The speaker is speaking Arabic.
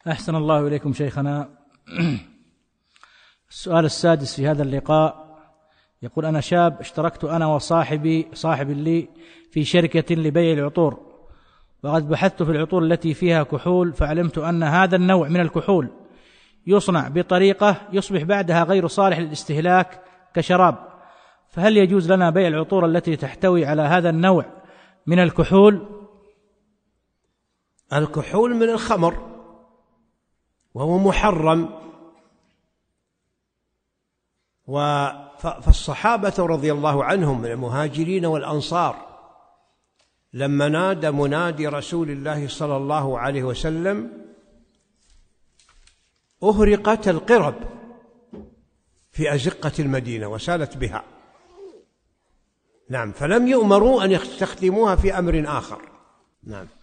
أحسن الله إليكم شيخنا. السؤال السادس في هذا اللقاء يقول: أنا شاب اشتركت أنا وصاحب لي في شركة لبيع العطور، وقد بحثت في العطور التي فيها كحول، فعلمت أن هذا النوع من الكحول يصنع بطريقة يصبح بعدها غير صالح للاستهلاك كشراب، فهل يجوز لنا بيع العطور التي تحتوي على هذا النوع من الكحول؟ الكحول من الخمر وهو محرم، فالصحابة رضي الله عنهم من المهاجرين والأنصار لما نادى منادي رسول الله صلى الله عليه وسلم أهرقت القرب في أزقة المدينة وسالت بها، نعم، فلم يؤمروا أن يستخدموها في أمر آخر. نعم.